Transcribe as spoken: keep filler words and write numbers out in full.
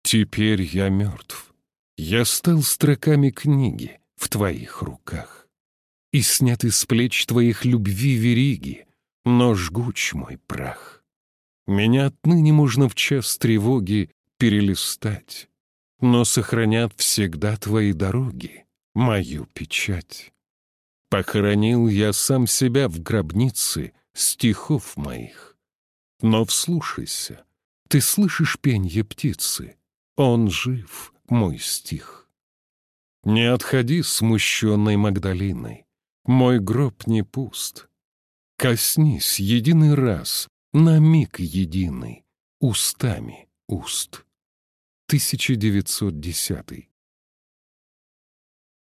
Теперь я мертв. Я стал строками книги в твоих руках. И сняты с плеч твоих любви вериги, но жгуч мой прах. Меня отныне можно в час тревоги перелистать, но сохранят всегда твои дороги мою печать. Похоронил я сам себя в гробнице стихов моих. Но вслушайся, ты слышишь пенье птицы? Он жив, мой стих. Не отходи смущенной Магдалиной, мой гроб не пуст. Коснись единый раз, на миг единый, устами уст. тысяча девятьсот десятый.